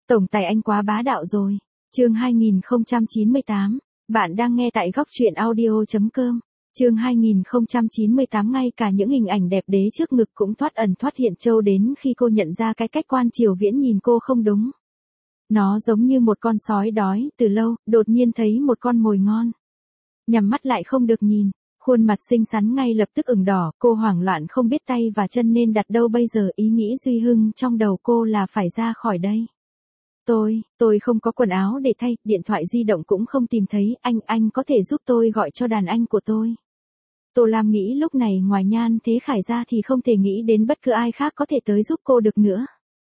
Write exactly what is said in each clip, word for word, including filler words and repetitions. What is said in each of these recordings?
Tổng tài anh quá bá đạo rồi. Chương hai nghìn không trăm chín mươi tám. Bạn đang nghe tại góc truyện audio chấm com. Chương hai nghìn không trăm chín mươi tám. Ngay cả những hình ảnh đẹp đế trước ngực cũng thoát ẩn thoát hiện trâu đến khi cô nhận ra cái cách Quan Triều Viễn nhìn cô không đúng. Nó giống như một con sói đói từ lâu, đột nhiên thấy một con mồi ngon. Nhắm mắt lại không được nhìn, khuôn mặt xinh xắn ngay lập tức ửng đỏ, cô hoảng loạn không biết tay và chân nên đặt đâu bây giờ. Ý nghĩ duy hưng trong đầu cô là phải ra khỏi đây. Tôi, tôi không có quần áo để thay, điện thoại di động cũng không tìm thấy, anh, anh có thể giúp tôi gọi cho đàn anh của tôi. Tô Lam nghĩ lúc này ngoài Nhan Thế Khải ra thì không thể nghĩ đến bất cứ ai khác có thể tới giúp cô được nữa.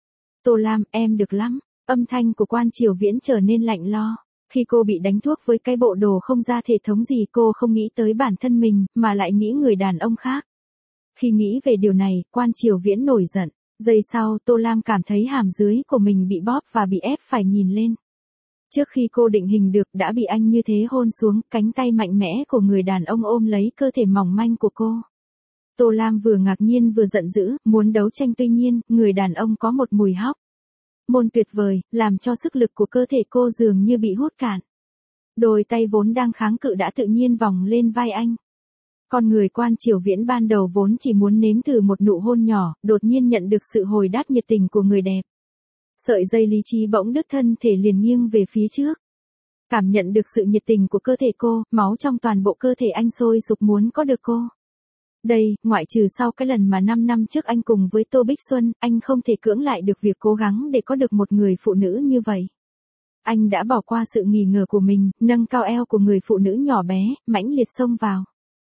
Tô Lam, em được lắm, âm thanh của Quan Triều Viễn trở nên lạnh lo. Khi cô bị đánh thuốc với cái bộ đồ không ra thể thống gì cô không nghĩ tới bản thân mình, mà lại nghĩ người đàn ông khác. Khi nghĩ về điều này, Quan Triều Viễn nổi giận. Giây sau, Tô Lam cảm thấy hàm dưới của mình bị bóp và bị ép phải nhìn lên. Trước khi cô định hình được đã bị anh như thế hôn xuống, cánh tay mạnh mẽ của người đàn ông ôm lấy cơ thể mỏng manh của cô. Tô Lam vừa ngạc nhiên vừa giận dữ, muốn đấu tranh, tuy nhiên, người đàn ông có một mùi hóc môn tuyệt vời, làm cho sức lực của cơ thể cô dường như bị hút cạn. Đôi tay vốn đang kháng cự đã tự nhiên vòng lên vai anh. Con người Quan Triều Viễn ban đầu vốn chỉ muốn nếm thử một nụ hôn nhỏ, đột nhiên nhận được sự hồi đáp nhiệt tình của người đẹp. Sợi dây lý trí bỗng đứt, thân thể liền nghiêng về phía trước. Cảm nhận được sự nhiệt tình của cơ thể cô, máu trong toàn bộ cơ thể anh sôi sục muốn có được cô. Đây, ngoại trừ sau cái lần mà năm năm trước anh cùng với Tô Bích Xuân, anh không thể cưỡng lại được việc cố gắng để có được một người phụ nữ như vậy. Anh đã bỏ qua sự nghi ngờ của mình, nâng cao eo của người phụ nữ nhỏ bé, mãnh liệt xông vào.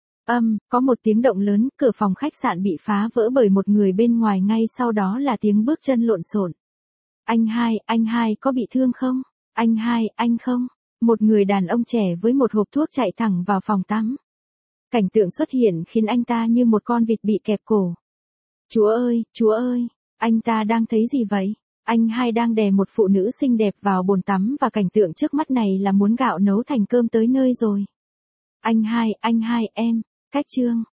Âm, có một tiếng động lớn, cửa phòng khách sạn bị phá vỡ bởi một người bên ngoài, ngay sau đó là tiếng bước chân lộn xộn. Anh hai, anh hai có bị thương không? Anh hai, anh không? Một người đàn ông trẻ với một hộp thuốc chạy thẳng vào phòng tắm. Cảnh tượng xuất hiện khiến anh ta như một con vịt bị kẹp cổ. Chúa ơi, Chúa ơi, anh ta đang thấy gì vậy? Anh hai đang đè một phụ nữ xinh đẹp vào bồn tắm và cảnh tượng trước mắt này là muốn gạo nấu thành cơm tới nơi rồi. Anh hai, anh hai, em, cách chương.